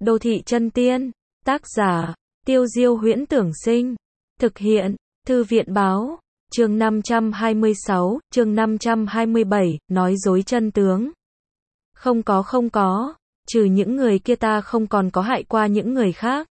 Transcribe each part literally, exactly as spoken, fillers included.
Đô thị chân tiên. Tác giả, Tiêu Diêu Huyễn Tưởng Sinh. Thực hiện, Thư viện Báo. Chương năm trăm hai mươi sáu, chương năm trăm hai mươi bảy, nói dối chân tướng. Không có không có, trừ những người kia ta không còn có hại qua những người khác.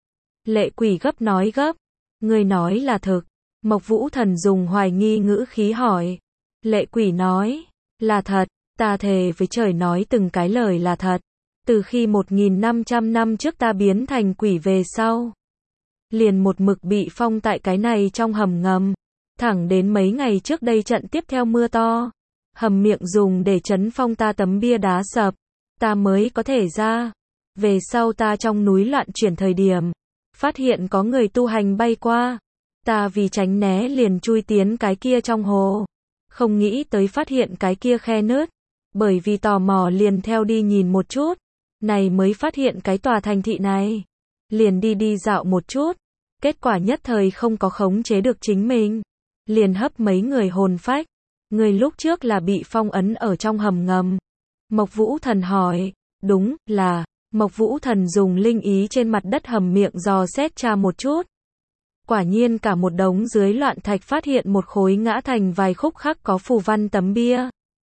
Lệ Quỷ gấp nói gấp, người nói là thực. Mộc Vũ Thần dùng hoài nghi ngữ khí hỏi. Lệ Quỷ nói, là thật, ta thề với trời nói từng cái lời là thật. Từ khi một nghìn năm trăm năm trước ta biến thành quỷ về sau, liền một mực bị phong tại cái này trong hầm ngầm. Thẳng đến mấy ngày trước đây trận tiếp theo mưa to, hầm miệng dùng để trấn phong ta tấm bia đá sập, ta mới có thể ra. Về sau ta trong núi loạn chuyển thời điểm, phát hiện có người tu hành bay qua, ta vì tránh né liền chui tiến cái kia trong hồ, không nghĩ tới phát hiện cái kia khe nứt, bởi vì tò mò liền theo đi nhìn một chút, này mới phát hiện cái tòa thành thị này, liền đi đi dạo một chút, kết quả nhất thời không có khống chế được chính mình, liền hấp mấy người hồn phách. Người lúc trước là bị phong ấn ở trong hầm ngầm. Mộc Vũ Thần hỏi. Đúng, là. Mộc Vũ Thần dùng linh ý trên mặt đất hầm miệng dò xét tra một chút. Quả nhiên cả một đống dưới loạn thạch phát hiện một khối ngã thành vài khúc khắc có phù văn tấm bia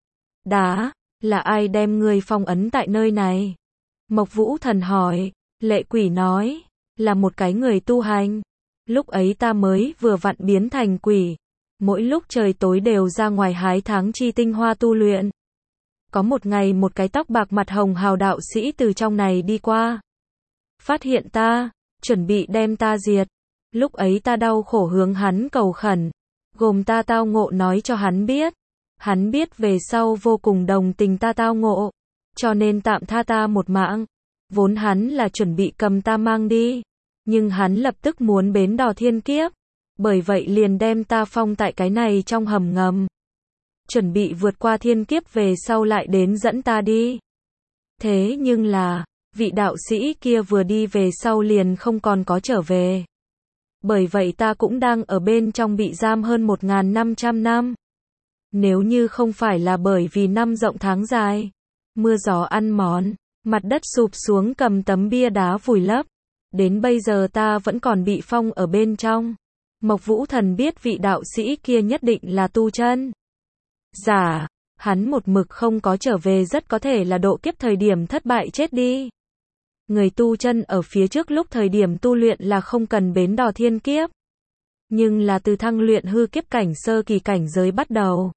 đá. Là ai đem người phong ấn tại nơi này? Mộc Vũ Thần hỏi. Lệ Quỷ nói. Là một cái người tu hành. Lúc ấy ta mới vừa vặn biến thành quỷ. Mỗi lúc trời tối đều ra ngoài hái tháng chi tinh hoa tu luyện. Có một ngày một cái tóc bạc mặt hồng hào đạo sĩ từ trong này đi qua. Phát hiện ta, chuẩn bị đem ta diệt. Lúc ấy ta đau khổ hướng hắn cầu khẩn, gồm ta tao ngộ nói cho hắn biết. Hắn biết về sau vô cùng đồng tình ta tao ngộ, cho nên tạm tha ta một mạng. Vốn hắn là chuẩn bị cầm ta mang đi, nhưng hắn lập tức muốn bến đò thiên kiếp. Bởi vậy liền đem ta phong tại cái này trong hầm ngầm. Chuẩn bị vượt qua thiên kiếp về sau lại đến dẫn ta đi. Thế nhưng là, vị đạo sĩ kia vừa đi về sau liền không còn có trở về. Bởi vậy ta cũng đang ở bên trong bị giam hơn một nghìn năm trăm năm. Nếu như không phải là bởi vì năm rộng tháng dài, mưa gió ăn mòn, mặt đất sụp xuống cầm tấm bia đá vùi lấp, đến bây giờ ta vẫn còn bị phong ở bên trong. Mộc Vũ Thần biết vị đạo sĩ kia nhất định là tu chân giả, hắn một mực không có trở về rất có thể là độ kiếp thời điểm thất bại chết đi. Người tu chân ở phía trước lúc thời điểm tu luyện là không cần bến đò thiên kiếp, nhưng là từ thăng luyện hư kiếp cảnh sơ kỳ cảnh giới bắt đầu,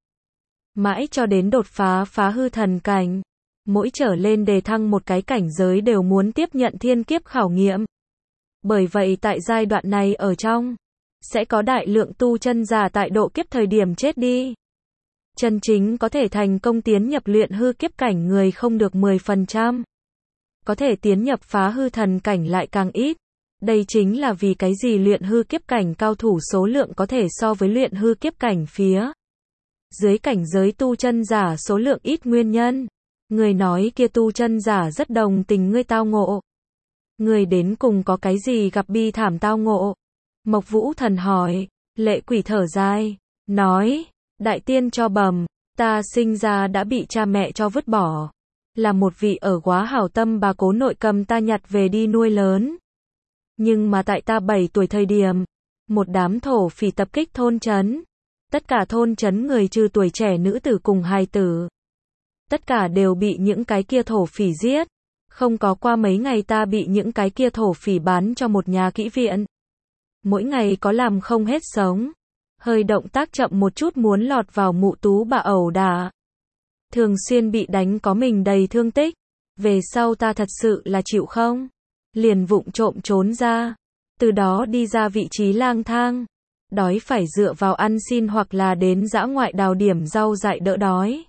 mãi cho đến đột phá phá hư thần cảnh, mỗi trở lên đề thăng một cái cảnh giới đều muốn tiếp nhận thiên kiếp khảo nghiệm. Bởi vậy tại giai đoạn này ở trong, sẽ có đại lượng tu chân giả tại độ kiếp thời điểm chết đi. Chân chính có thể thành công tiến nhập luyện hư kiếp cảnh người không được mười phần trăm. Có thể tiến nhập phá hư thần cảnh lại càng ít. Đây chính là vì cái gì luyện hư kiếp cảnh cao thủ số lượng có thể so với luyện hư kiếp cảnh phía dưới cảnh giới tu chân giả số lượng ít nguyên nhân. Người nói kia tu chân giả rất đồng tình ngươi tao ngộ. Người đến cùng có cái gì gặp bi thảm tao ngộ? Mộc Vũ Thần hỏi. Lệ Quỷ thở dài, nói, đại tiên cho bầm, ta sinh ra đã bị cha mẹ cho vứt bỏ. Là một vị ở quá hảo tâm bà cố nội cầm ta nhặt về đi nuôi lớn. Nhưng mà tại ta bảy tuổi thời điểm, một đám thổ phỉ tập kích thôn trấn. Tất cả thôn trấn người trừ tuổi trẻ nữ tử cùng hài tử. Tất cả đều bị những cái kia thổ phỉ giết. Không có qua mấy ngày ta bị những cái kia thổ phỉ bán cho một nhà kỹ viện. Mỗi ngày có làm không hết sống. Hơi động tác chậm một chút muốn lọt vào mụ tú bà ẩu đả. Thường xuyên bị đánh có mình đầy thương tích. Về sau ta thật sự là chịu không. Liền vụng trộm trốn ra. Từ đó đi ra vị trí lang thang. Đói phải dựa vào ăn xin hoặc là đến dã ngoại đào điểm rau dại đỡ đói.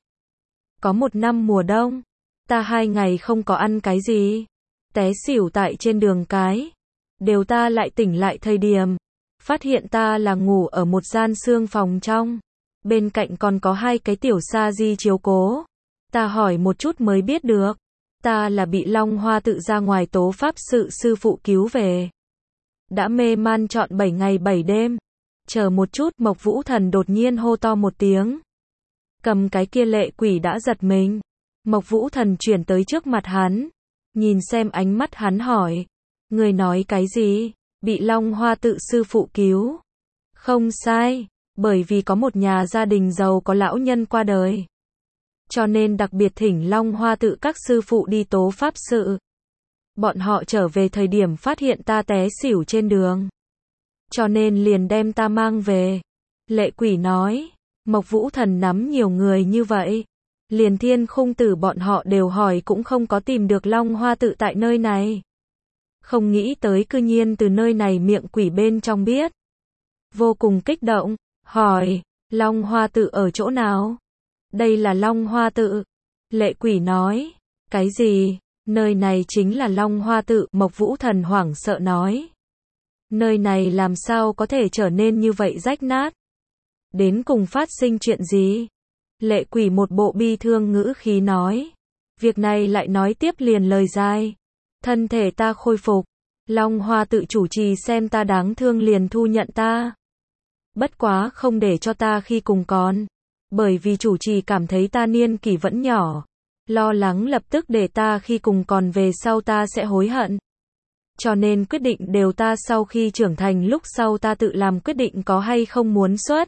Có một năm mùa đông, ta hai ngày không có ăn cái gì. Té xỉu tại trên đường cái. Đều ta lại tỉnh lại thời điểm. Phát hiện ta là ngủ ở một gian xương phòng trong. Bên cạnh còn có hai cái tiểu sa di chiếu cố. Ta hỏi một chút mới biết được. Ta là bị Long Hoa tự ra ngoài tố pháp sự sư phụ cứu về. Đã mê man trọn bảy ngày bảy đêm. Chờ một chút, Mộc Vũ Thần đột nhiên hô to một tiếng. Cầm cái kia Lệ Quỷ đã giật mình. Mộc Vũ Thần chuyển tới trước mặt hắn. Nhìn xem ánh mắt hắn hỏi. Người nói cái gì? Bị Long Hoa Tự sư phụ cứu. Không sai, bởi vì có một nhà gia đình giàu có lão nhân qua đời. Cho nên đặc biệt thỉnh Long Hoa Tự các sư phụ đi tố pháp sự. Bọn họ trở về thời điểm phát hiện ta té xỉu trên đường. Cho nên liền đem ta mang về. Lệ Quỷ nói, Mộc Vũ Thần nắm nhiều người như vậy. Liền Thiên Khung Tử bọn họ đều hỏi cũng không có tìm được Long Hoa Tự tại nơi này. Không nghĩ tới cư nhiên từ nơi này miệng quỷ bên trong biết. Vô cùng kích động, hỏi, Long Hoa Tự ở chỗ nào? Đây là Long Hoa Tự. Lệ Quỷ nói, cái gì? Nơi này chính là Long Hoa Tự, Mộc Vũ Thần hoảng sợ nói. Nơi này làm sao có thể trở nên như vậy rách nát? Đến cùng phát sinh chuyện gì? Lệ Quỷ một bộ bi thương ngữ khí nói. Việc này lại nói tiếp liền lời dài. Thân thể ta khôi phục. Long Hoa Tự chủ trì xem ta đáng thương liền thu nhận ta. Bất quá không để cho ta khi cùng còn. Bởi vì chủ trì cảm thấy ta niên kỷ vẫn nhỏ. Lo lắng lập tức để ta khi cùng còn về sau ta sẽ hối hận. Cho nên quyết định đều ta sau khi trưởng thành lúc sau ta tự làm quyết định có hay không muốn xuất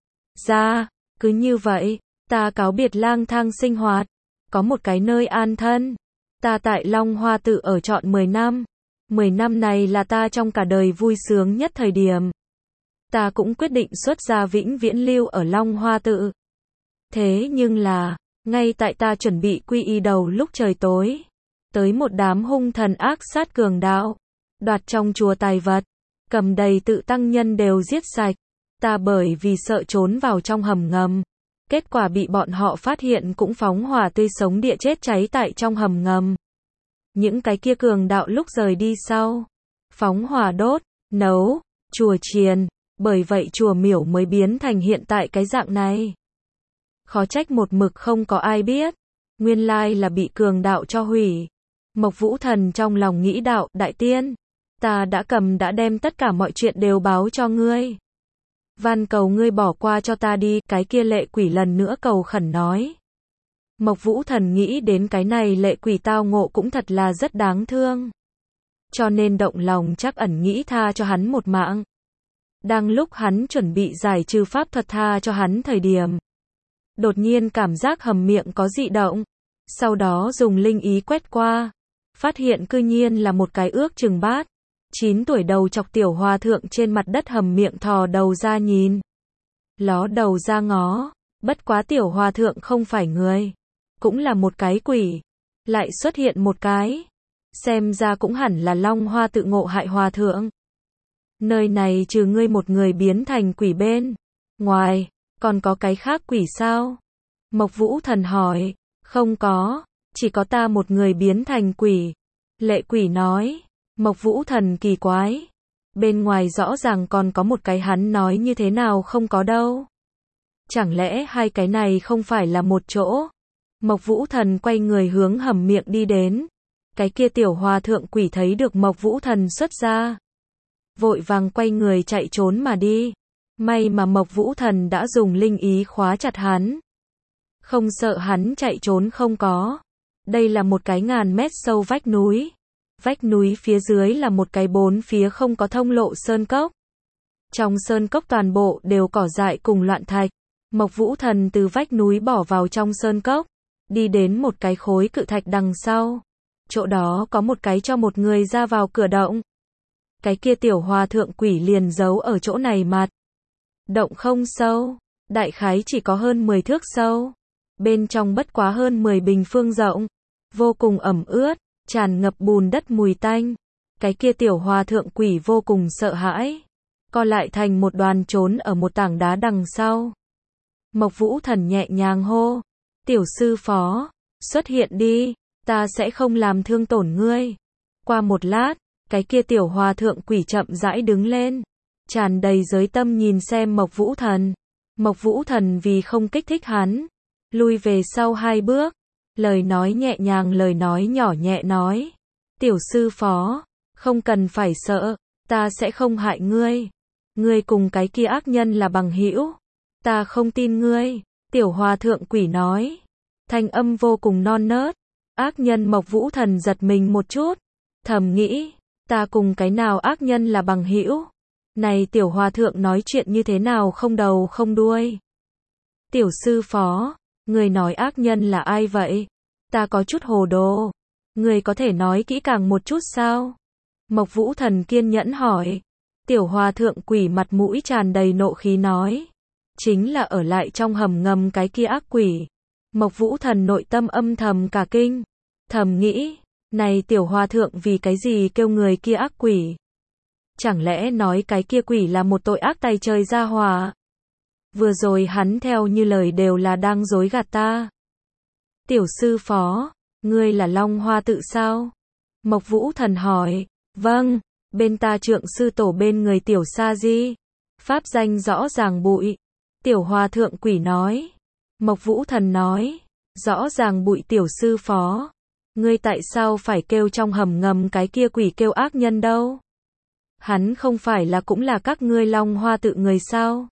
ra. Cứ như vậy, ta cáo biệt lang thang sinh hoạt. Có một cái nơi an thân. Ta tại Long Hoa Tự ở trọn mười năm. mười năm này là ta trong cả đời vui sướng nhất thời điểm. Ta cũng quyết định xuất gia vĩnh viễn lưu ở Long Hoa Tự. Thế nhưng là, ngay tại ta chuẩn bị quy y đầu lúc trời tối, tới một đám hung thần ác sát cường đạo, đoạt trong chùa tài vật, cầm đầy tự tăng nhân đều giết sạch. Ta bởi vì sợ trốn vào trong hầm ngầm, kết quả bị bọn họ phát hiện cũng phóng hỏa tươi sống địa chết cháy tại trong hầm ngầm. Những cái kia cường đạo lúc rời đi sau, phóng hỏa đốt, nấu, chùa chiền, bởi vậy chùa miểu mới biến thành hiện tại cái dạng này. Khó trách một mực không có ai biết, nguyên lai là bị cường đạo cho hủy. Mộc Vũ Thần trong lòng nghĩ đạo, đại tiên, ta đã cầm đã đem tất cả mọi chuyện đều báo cho ngươi. Van cầu ngươi bỏ qua cho ta đi, cái kia Lệ Quỷ lần nữa cầu khẩn nói. Mộc Vũ Thần nghĩ đến cái này Lệ Quỷ tao ngộ cũng thật là rất đáng thương. Cho nên động lòng chắc ẩn nghĩ tha cho hắn một mạng. Đang lúc hắn chuẩn bị giải trừ pháp thuật tha cho hắn thời điểm. Đột nhiên cảm giác hầm miệng có dị động. Sau đó dùng linh ý quét qua. Phát hiện cư nhiên là một cái ước chừng bát. chín tuổi đầu chọc tiểu hòa thượng trên mặt đất hầm miệng thò đầu ra nhìn. Ló đầu ra ngó. Bất quá tiểu hòa thượng không phải người. Cũng là một cái quỷ. Lại xuất hiện một cái. Xem ra cũng hẳn là Long Hoa Tự ngộ hại hòa thượng. Nơi này trừ ngươi một người biến thành quỷ bên ngoài, còn có cái khác quỷ sao? Mộc Vũ Thần hỏi. Không có, chỉ có ta một người biến thành quỷ. Lệ Quỷ nói. Mộc Vũ Thần kỳ quái. Bên ngoài rõ ràng còn có một cái, hắn nói như thế nào không có đâu. Chẳng lẽ hai cái này không phải là một chỗ? Mộc Vũ Thần quay người hướng hầm miệng đi đến. Cái kia tiểu hòa thượng quỷ thấy được Mộc Vũ Thần xuất ra. Vội vàng quay người chạy trốn mà đi. May mà Mộc Vũ Thần đã dùng linh ý khóa chặt hắn. Không sợ hắn chạy trốn không có. Đây là một cái ngàn mét sâu vách núi. Vách núi phía dưới là một cái bốn phía không có thông lộ sơn cốc. Trong sơn cốc toàn bộ đều cỏ dại cùng loạn thạch. Mộc Vũ Thần từ vách núi bỏ vào trong sơn cốc. Đi đến một cái khối cự thạch đằng sau. Chỗ đó có một cái cho một người ra vào cửa động. Cái kia tiểu hòa thượng quỷ liền giấu ở chỗ này mặt. Động không sâu, đại khái chỉ có hơn mười thước sâu. Bên trong bất quá hơn mười bình phương rộng. Vô cùng ẩm ướt, tràn ngập bùn đất mùi tanh. Cái kia tiểu hòa thượng quỷ vô cùng sợ hãi. Co lại thành một đoàn trốn ở một tảng đá đằng sau. Mộc Vũ Thần nhẹ nhàng hô. Tiểu sư phó, xuất hiện đi, ta sẽ không làm thương tổn ngươi. Qua một lát, cái kia tiểu hòa thượng quỷ chậm rãi đứng lên. Tràn đầy giới tâm nhìn xem Mộc Vũ Thần. Mộc Vũ Thần vì không kích thích hắn. Lui về sau hai bước. Lời nói nhẹ nhàng, lời nói nhỏ nhẹ nói. Tiểu sư phó, không cần phải sợ, ta sẽ không hại ngươi. Ngươi cùng cái kia ác nhân là bằng hữu. Ta không tin ngươi. Tiểu hòa thượng quỷ nói. Thanh âm vô cùng non nớt. Ác nhân Mộc Vũ Thần giật mình một chút, thầm nghĩ, ta cùng cái nào ác nhân là bằng hữu? Này tiểu hòa thượng nói chuyện như thế nào không đầu không đuôi? Tiểu sư phó, người nói ác nhân là ai vậy? Ta có chút hồ đồ. Người có thể nói kỹ càng một chút sao? Mộc Vũ Thần kiên nhẫn hỏi. Tiểu hòa thượng quỷ mặt mũi tràn đầy nộ khí nói. Chính là ở lại trong hầm ngầm cái kia ác quỷ. Mộc Vũ Thần nội tâm âm thầm cả kinh. Thầm nghĩ, này tiểu hòa thượng vì cái gì kêu người kia ác quỷ? Chẳng lẽ nói cái kia quỷ là một tội ác tày trời ra hòa? Vừa rồi hắn theo như lời đều là đang dối gạt ta. Tiểu sư phó, ngươi là Long Hoa tự sao? Mộc Vũ Thần hỏi. Vâng, bên ta trượng sư tổ bên người tiểu sa di. Pháp danh rõ ràng bụi. Tiểu hòa thượng quỷ nói. Mộc Vũ Thần nói. Rõ ràng bụi tiểu sư phó. Ngươi tại sao phải kêu trong hầm ngầm cái kia quỷ kêu ác nhân đâu? Hắn không phải là cũng là các ngươi Long Hoa tự người sao?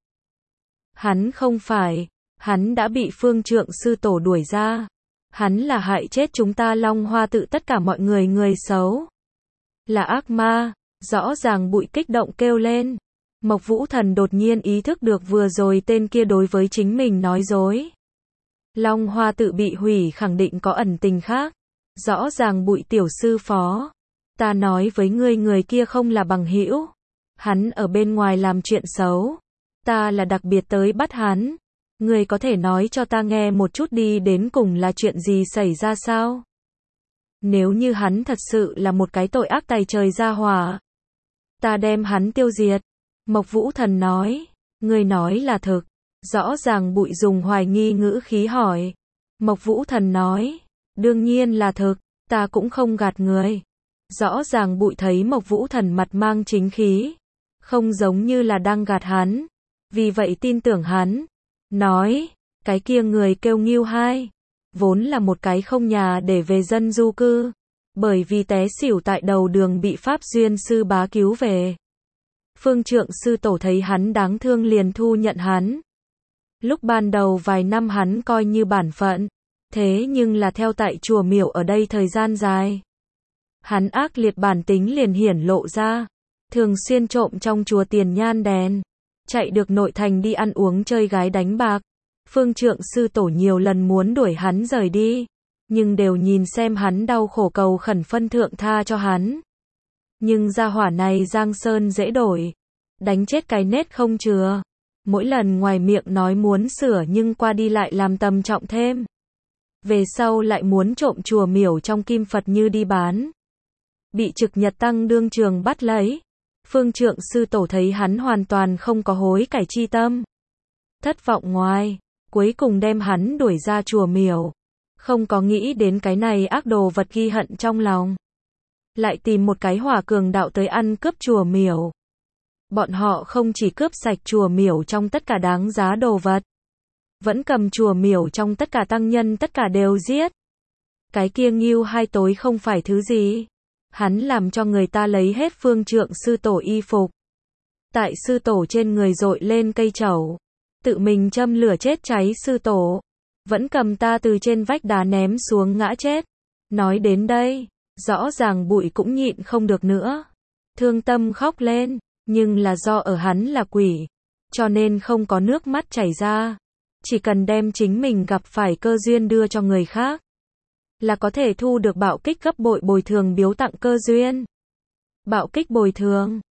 Hắn không phải, hắn đã bị phương trượng sư tổ đuổi ra. Hắn là hại chết chúng ta Long Hoa tự tất cả mọi người người xấu. Là ác ma, rõ ràng bụi kích động kêu lên. Mộc Vũ Thần đột nhiên ý thức được vừa rồi tên kia đối với chính mình nói dối. Long Hoa tự bị hủy khẳng định có ẩn tình khác. Rõ ràng bụi tiểu sư phó. Ta nói với ngươi người kia không là bằng hữu. Hắn ở bên ngoài làm chuyện xấu. Ta là đặc biệt tới bắt hắn. Ngươi có thể nói cho ta nghe một chút đi đến cùng là chuyện gì xảy ra sao? Nếu như hắn thật sự là một cái tội ác tày trời ra hòa, ta đem hắn tiêu diệt. Mộc Vũ Thần nói. Ngươi nói là thực. Rõ ràng bụi dùng hoài nghi ngữ khí hỏi. Mộc Vũ Thần nói. Đương nhiên là thực, ta cũng không gạt người. Rõ ràng bụi thấy Mộc Vũ Thần mặt mang chính khí. Không giống như là đang gạt hắn. Vì vậy tin tưởng hắn. Nói, cái kia người kêu Ngưu Hai. Vốn là một cái không nhà để về dân du cư. Bởi vì té xỉu tại đầu đường bị Pháp Duyên sư bá cứu về. Phương trượng sư tổ thấy hắn đáng thương liền thu nhận hắn. Lúc ban đầu vài năm hắn coi như bản phận. Thế nhưng là theo tại chùa miểu ở đây thời gian dài. Hắn ác liệt bản tính liền hiển lộ ra. Thường xuyên trộm trong chùa tiền nhan đèn. Chạy được nội thành đi ăn uống chơi gái đánh bạc. Phương trượng sư tổ nhiều lần muốn đuổi hắn rời đi. Nhưng đều nhìn xem hắn đau khổ cầu khẩn phân thượng tha cho hắn. Nhưng gia hỏa này giang sơn dễ đổi. Đánh chết cái nết không chừa. Mỗi lần ngoài miệng nói muốn sửa nhưng qua đi lại làm tầm trọng thêm. Về sau lại muốn trộm chùa miểu trong kim Phật như đi bán. Bị Trực Nhật Tăng đương trường bắt lấy. Phương trượng sư tổ thấy hắn hoàn toàn không có hối cải chi tâm. Thất vọng ngoài, cuối cùng đem hắn đuổi ra chùa miểu. Không có nghĩ đến cái này ác đồ vật ghi hận trong lòng. Lại tìm một cái hỏa cường đạo tới ăn cướp chùa miểu. Bọn họ không chỉ cướp sạch chùa miểu trong tất cả đáng giá đồ vật. Vẫn cầm chùa miểu trong tất cả tăng nhân tất cả đều giết. Cái kia Ngưu Hai tối không phải thứ gì. Hắn làm cho người ta lấy hết phương trượng sư tổ y phục. Tại sư tổ trên người dội lên cây trầu. Tự mình châm lửa chết cháy sư tổ. Vẫn cầm ta từ trên vách đá ném xuống ngã chết. Nói đến đây, rõ ràng bụi cũng nhịn không được nữa. Thương tâm khóc lên, nhưng là do ở hắn là quỷ. Cho nên không có nước mắt chảy ra. Chỉ cần đem chính mình gặp phải cơ duyên đưa cho người khác. Là có thể thu được bạo kích gấp bội bồi thường biếu tặng cơ duyên. Bạo kích bồi thường.